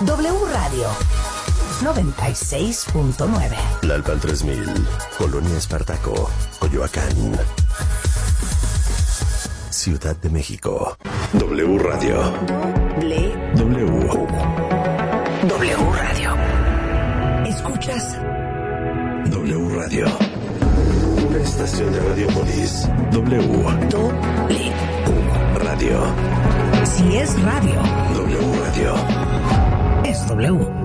W Radio 96.9. Lalpan 3000, Colonia Espartaco, Coyoacán, Ciudad de México. W Radio. W Radio. ¿Escuchas? W Radio. Una estación de Radiopolis. W Radio. Si es radio, W Radio. Es W.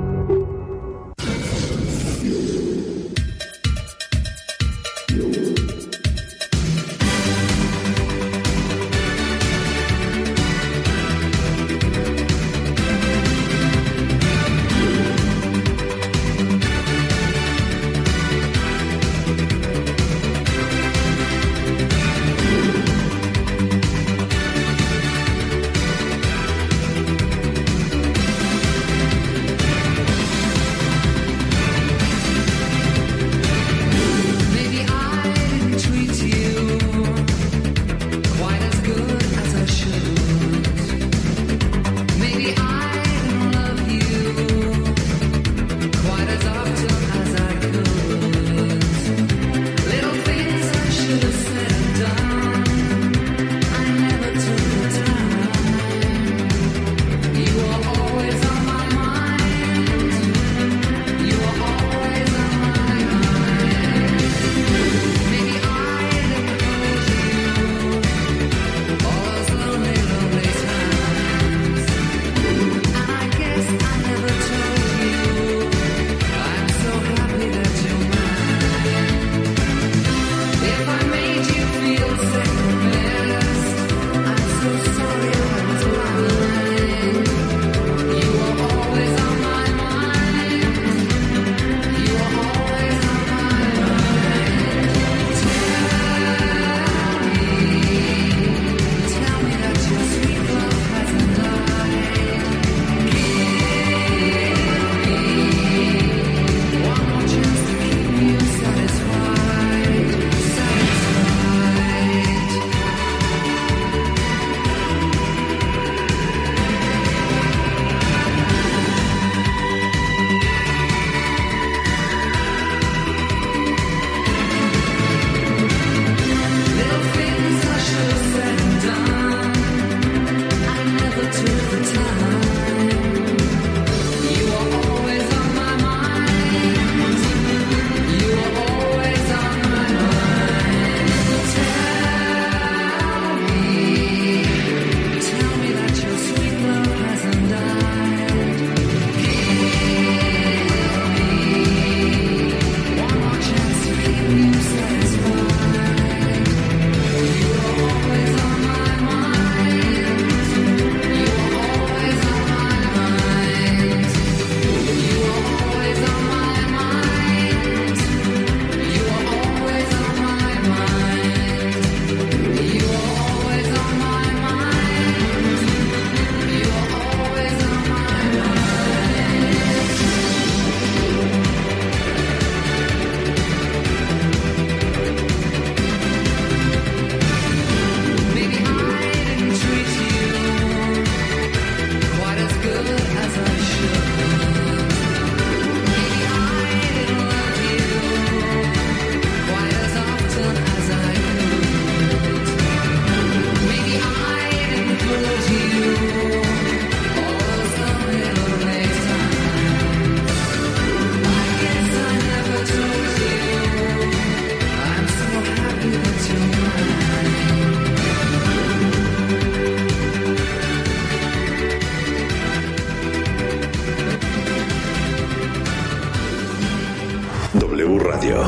W Radio.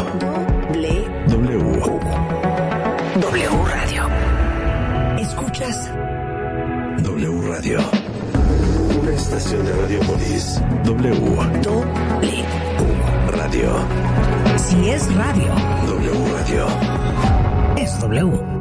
W Radio. ¿Escuchas? W Radio. Una estación de Radiopolis. W Radio. Si es radio, W Radio. Es W.